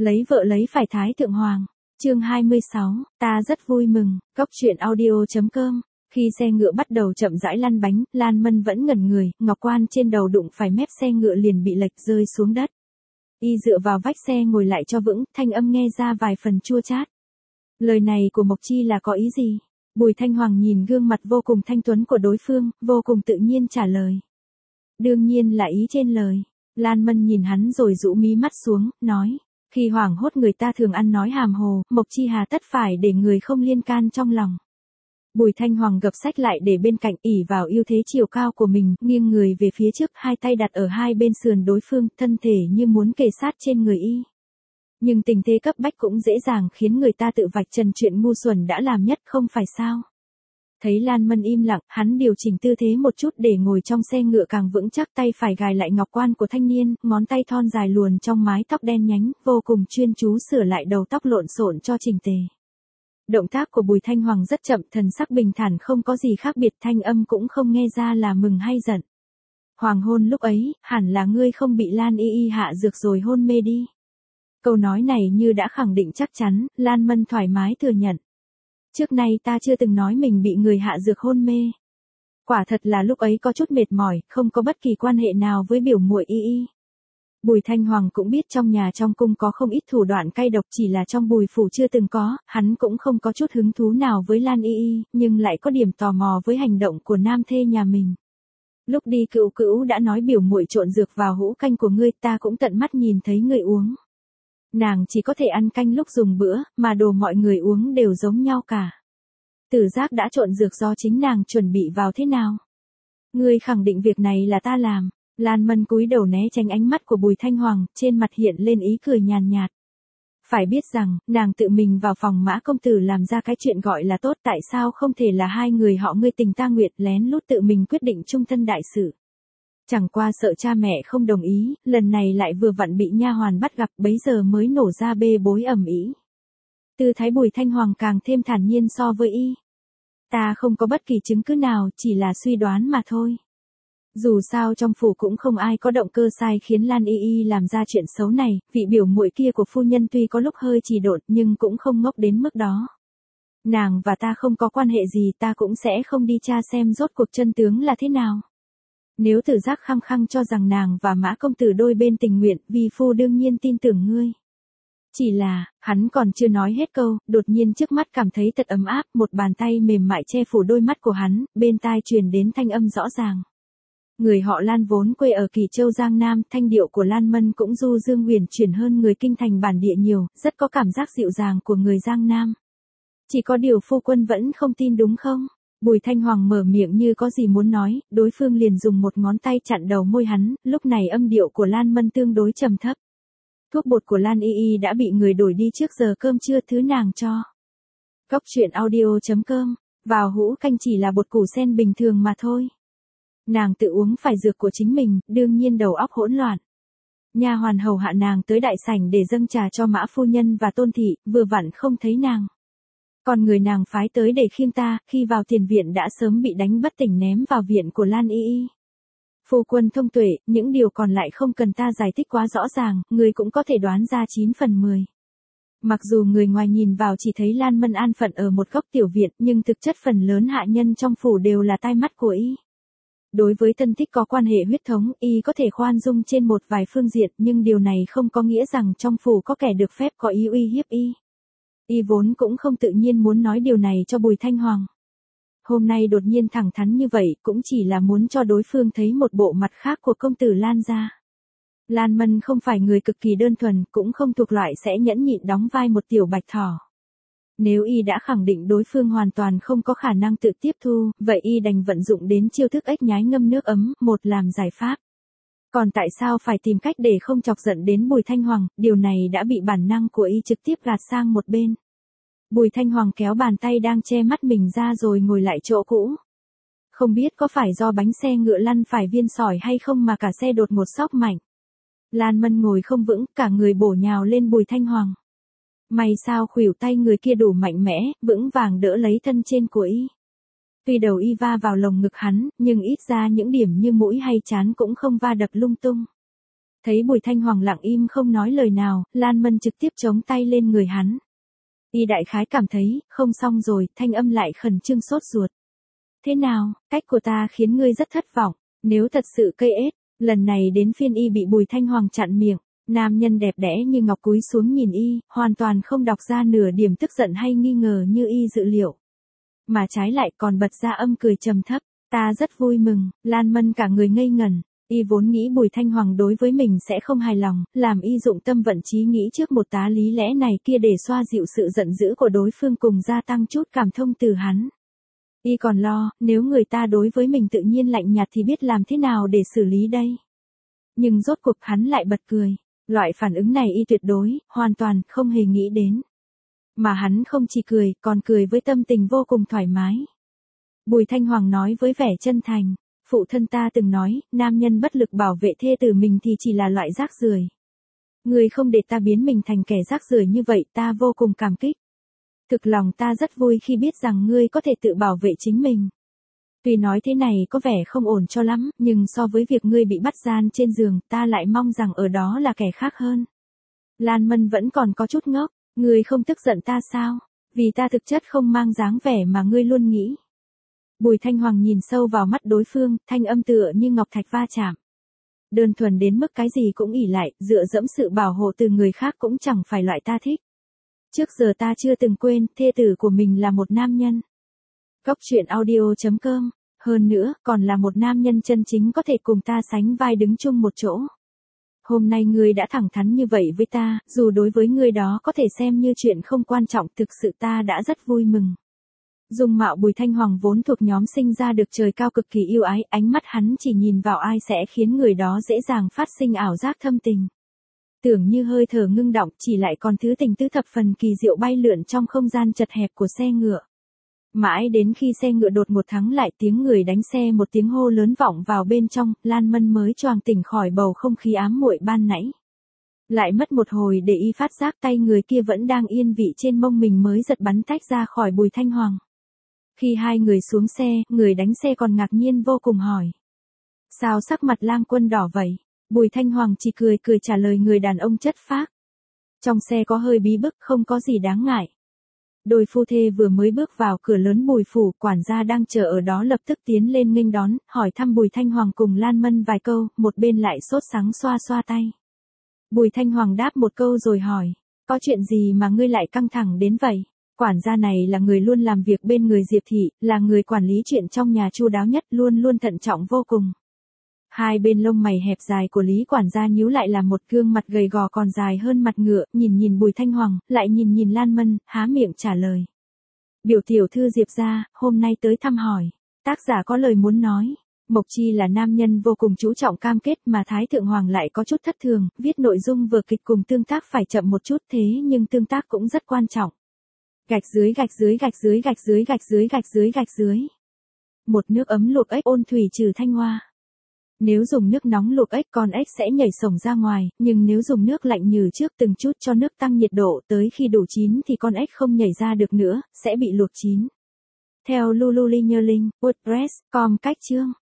Lấy vợ lấy phải Thái Thượng Hoàng. Chương 26, ta rất vui mừng. Cóc truyện audio.com. Khi xe ngựa bắt đầu chậm rãi lăn bánh, Lan Mân vẫn ngẩn người, ngọc quan trên đầu đụng phải mép xe ngựa liền bị lệch rơi xuống đất. Y dựa vào vách xe ngồi lại cho vững, thanh âm nghe ra vài phần chua chát. Lời này của Mộc Chi là có ý gì? Bùi Thanh Hoàng nhìn gương mặt vô cùng thanh tuấn của đối phương, vô cùng tự nhiên trả lời. Đương nhiên là ý trên lời. Lan Mân nhìn hắn rồi rũ mí mắt xuống, nói. Khi hoảng hốt người ta thường ăn nói hàm hồ, Mộc Chi hà tất phải để người không liên can trong lòng. Bùi Thanh Hoàng gập sách lại để bên cạnh, ỷ vào ưu thế chiều cao của mình, nghiêng người về phía trước, hai tay đặt ở hai bên sườn đối phương, thân thể như muốn kề sát trên người y. Nhưng tình thế cấp bách cũng dễ dàng khiến người ta tự vạch trần chuyện ngu xuẩn đã làm nhất, không phải sao? Thấy Lan Mân im lặng, hắn điều chỉnh tư thế một chút để ngồi trong xe ngựa càng vững chắc, tay phải gài lại ngọc quan của thanh niên, ngón tay thon dài luồn trong mái tóc đen nhánh, vô cùng chuyên chú sửa lại đầu tóc lộn xộn cho chỉnh tề. Động tác của Bùi Thanh Hoàng rất chậm, thần sắc bình thản không có gì khác biệt, thanh âm cũng không nghe ra là mừng hay giận. Hoàng hôn lúc ấy, hẳn là ngươi không bị Lan y hạ dược rồi hôn mê đi. Câu nói này như đã khẳng định chắc chắn, Lan Mân thoải mái thừa nhận. Trước nay ta chưa từng nói mình bị người hạ dược hôn mê. Quả thật là lúc ấy có chút mệt mỏi, không có bất kỳ quan hệ nào với biểu muội y. Bùi Thanh Hoàng cũng biết trong nhà trong cung có không ít thủ đoạn cay độc, chỉ là trong Bùi phủ chưa từng có, hắn cũng không có chút hứng thú nào với Lan y, nhưng lại có điểm tò mò với hành động của nam thê nhà mình. Lúc đi Cữu Cữu đã nói biểu muội trộn dược vào hũ canh của ngươi, ta cũng tận mắt nhìn thấy ngươi uống. Nàng chỉ có thể ăn canh lúc dùng bữa, mà đồ mọi người uống đều giống nhau cả. Tử Giác đã trộn dược do chính nàng chuẩn bị vào thế nào? Ngươi khẳng định việc này là ta làm. Lan Mân cúi đầu né tránh ánh mắt của Bùi Thanh Hoàng, trên mặt hiện lên ý cười nhàn nhạt. Phải biết rằng, nàng tự mình vào phòng Mã công tử làm ra cái chuyện gọi là tốt, tại sao không thể là hai người họ ngươi tình ta nguyện lén lút tự mình quyết định chung thân đại sự. Chẳng qua sợ cha mẹ không đồng ý, lần này lại vừa vặn bị nha hoàn bắt gặp, bấy giờ mới nổ ra bê bối ầm ĩ. Tư thái Bùi Thanh Hoàng càng thêm thản nhiên so với y. Ta không có bất kỳ chứng cứ nào, chỉ là suy đoán mà thôi. Dù sao trong phủ cũng không ai có động cơ sai khiến Lan y làm ra chuyện xấu này, vị biểu muội kia của phu nhân tuy có lúc hơi trì độn nhưng cũng không ngốc đến mức đó. Nàng và ta không có quan hệ gì, ta cũng sẽ không đi tra xem rốt cuộc chân tướng là thế nào. Nếu Tử Giác khăng khăng cho rằng nàng và Mã công tử đôi bên tình nguyện, vi phu đương nhiên tin tưởng ngươi. Chỉ là, hắn còn chưa nói hết câu, đột nhiên trước mắt cảm thấy thật ấm áp, một bàn tay mềm mại che phủ đôi mắt của hắn, bên tai truyền đến thanh âm rõ ràng. Người họ Lan vốn quê ở Kỳ Châu Giang Nam, thanh điệu của Lan Mân cũng du dương huyền chuyển hơn người kinh thành bản địa nhiều, rất có cảm giác dịu dàng của người Giang Nam. Chỉ có điều phu quân vẫn không tin đúng không? Bùi Thanh Hoàng mở miệng như có gì muốn nói, đối phương liền dùng một ngón tay chặn đầu môi hắn, lúc này âm điệu của Lan Mân tương đối trầm thấp. Thuốc bột của Lan y đã bị người đổi đi trước giờ cơm trưa thứ nàng cho. Cóc truyện audio.com, vào hũ canh chỉ là bột củ sen bình thường mà thôi. Nàng tự uống phải dược của chính mình, đương nhiên đầu óc hỗn loạn. Nha hoàn hầu hạ nàng tới đại sảnh để dâng trà cho Mã phu nhân và Tôn thị, vừa vặn không thấy nàng. Còn người nàng phái tới để khiêng ta, khi vào tiền viện đã sớm bị đánh bất tỉnh ném vào viện của Lan y. Phu quân thông tuệ, những điều còn lại không cần ta giải thích quá rõ ràng, người cũng có thể đoán ra 9 phần 10. Mặc dù người ngoài nhìn vào chỉ thấy Lan Mân an phận ở một góc tiểu viện, nhưng thực chất phần lớn hạ nhân trong phủ đều là tai mắt của y. Đối với thân thích có quan hệ huyết thống, y có thể khoan dung trên một vài phương diện, nhưng điều này không có nghĩa rằng trong phủ có kẻ được phép có ý uy hiếp y. Y vốn cũng không tự nhiên muốn nói điều này cho Bùi Thanh Hoàng. Hôm nay đột nhiên thẳng thắn như vậy, cũng chỉ là muốn cho đối phương thấy một bộ mặt khác của công tử Lan gia. Lan Mân không phải người cực kỳ đơn thuần, cũng không thuộc loại sẽ nhẫn nhịn đóng vai một tiểu bạch thỏ. Nếu y đã khẳng định đối phương hoàn toàn không có khả năng tự tiếp thu, vậy y đành vận dụng đến chiêu thức ếch nhái ngâm nước ấm, một làm giải pháp. Còn tại sao phải tìm cách để không chọc giận đến Bùi Thanh Hoàng, điều này đã bị bản năng của y trực tiếp gạt sang một bên. Bùi Thanh Hoàng kéo bàn tay đang che mắt mình ra rồi ngồi lại chỗ cũ. Không biết có phải do bánh xe ngựa lăn phải viên sỏi hay không mà cả xe đột ngột xóc mạnh. Lan Mân ngồi không vững, cả người bổ nhào lên Bùi Thanh Hoàng. May sao khuỷu tay người kia đủ mạnh mẽ, vững vàng đỡ lấy thân trên của y. Tuy đầu y va vào lồng ngực hắn, nhưng ít ra những điểm như mũi hay trán cũng không va đập lung tung. Thấy Bùi Thanh Hoàng lặng im không nói lời nào, Lan Mân trực tiếp chống tay lên người hắn. Y đại khái cảm thấy, không xong rồi, thanh âm lại khẩn trương sốt ruột. Thế nào, cách của ta khiến ngươi rất thất vọng, nếu thật sự cây ết, lần này đến phiên y bị Bùi Thanh Hoàng chặn miệng, nam nhân đẹp đẽ như ngọc cúi xuống nhìn y, hoàn toàn không đọc ra nửa điểm tức giận hay nghi ngờ như y dự liệu. Mà trái lại còn bật ra âm cười trầm thấp, ta rất vui mừng, Lan Mân cả người ngây ngẩn. Y vốn nghĩ Bùi Thanh Hoàng đối với mình sẽ không hài lòng, làm y dụng tâm vận trí nghĩ trước một tá lý lẽ này kia để xoa dịu sự giận dữ của đối phương cùng gia tăng chút cảm thông từ hắn. Y còn lo, nếu người ta đối với mình tự nhiên lạnh nhạt thì biết làm thế nào để xử lý đây. Nhưng rốt cuộc hắn lại bật cười, loại phản ứng này y tuyệt đối, hoàn toàn không hề nghĩ đến. Mà hắn không chỉ cười, còn cười với tâm tình vô cùng thoải mái. Bùi Thanh Hoàng nói với vẻ chân thành. Phụ thân ta từng nói, nam nhân bất lực bảo vệ thê tử mình thì chỉ là loại rác rưởi. Ngươi không để ta biến mình thành kẻ rác rưởi như vậy, ta vô cùng cảm kích. Thực lòng ta rất vui khi biết rằng ngươi có thể tự bảo vệ chính mình. Tuy nói thế này có vẻ không ổn cho lắm, nhưng so với việc ngươi bị bắt gian trên giường, ta lại mong rằng ở đó là kẻ khác hơn. Lan Mân vẫn còn có chút ngốc, ngươi không tức giận ta sao? Vì ta thực chất không mang dáng vẻ mà ngươi luôn nghĩ. Bùi Thanh Hoàng nhìn sâu vào mắt đối phương, thanh âm tựa như ngọc thạch va chạm. Đơn thuần đến mức cái gì cũng ỷ lại, dựa dẫm sự bảo hộ từ người khác cũng chẳng phải loại ta thích. Trước giờ ta chưa từng quên, thê tử của mình là một nam nhân. Góc truyện audio.com, hơn nữa, còn là một nam nhân chân chính có thể cùng ta sánh vai đứng chung một chỗ. Hôm nay ngươi đã thẳng thắn như vậy với ta, dù đối với ngươi đó có thể xem như chuyện không quan trọng, thực sự ta đã rất vui mừng. Dung mạo Bùi Thanh Hoàng vốn thuộc nhóm sinh ra được trời cao cực kỳ yêu ái, ánh mắt hắn chỉ nhìn vào ai sẽ khiến người đó dễ dàng phát sinh ảo giác thâm tình. Tưởng như hơi thở ngưng động, chỉ lại còn thứ tình tứ thập phần kỳ diệu bay lượn trong không gian chật hẹp của xe ngựa. Mãi đến khi xe ngựa đột một thắng lại, tiếng người đánh xe một tiếng hô lớn vọng vào bên trong, Lan Mân mới choàng tỉnh khỏi bầu không khí ám muội ban nãy. Lại mất một hồi để y phát giác tay người kia vẫn đang yên vị trên mông mình mới giật bắn tách ra khỏi Bùi Thanh Hoàng. Khi hai người xuống xe, người đánh xe còn ngạc nhiên vô cùng hỏi. Sao sắc mặt Lang Quân đỏ vậy? Bùi Thanh Hoàng chỉ cười cười trả lời người đàn ông chất phác. Trong xe có hơi bí bức, không có gì đáng ngại. Đôi phu thê vừa mới bước vào cửa lớn Bùi phủ, quản gia đang chờ ở đó lập tức tiến lên nghênh đón, hỏi thăm Bùi Thanh Hoàng cùng Lan Mân vài câu, một bên lại sốt sắng xoa xoa tay. Bùi Thanh Hoàng đáp một câu rồi hỏi, có chuyện gì mà ngươi lại căng thẳng đến vậy? Quản gia này là người luôn làm việc bên người Diệp Thị, là người quản lý chuyện trong nhà chu đáo nhất, luôn luôn thận trọng vô cùng. Hai bên lông mày hẹp dài của Lý quản gia nhíu lại là một gương mặt gầy gò còn dài hơn mặt ngựa, nhìn Bùi Thanh Hoàng, lại nhìn Lan Mân, há miệng trả lời. Biểu tiểu thư Diệp gia, hôm nay tới thăm hỏi. Tác giả có lời muốn nói. Mộc Chi là nam nhân vô cùng chú trọng cam kết mà Thái Thượng Hoàng lại có chút thất thường, viết nội dung vở kịch cùng tương tác phải chậm một chút thế nhưng tương tác cũng rất quan trọng. Gạch dưới gạch dưới gạch dưới gạch dưới gạch dưới gạch dưới gạch dưới. Một nước ấm luộc ếch ôn thủy trừ thanh hoa. Nếu dùng nước nóng luộc ếch con ếch sẽ nhảy sổng ra ngoài, nhưng nếu dùng nước lạnh nhừ trước từng chút cho nước tăng nhiệt độ tới khi đủ chín thì con ếch không nhảy ra được nữa, sẽ bị luộc chín. Theo Lulu Linhơ Linh, WordPress.com cách chương.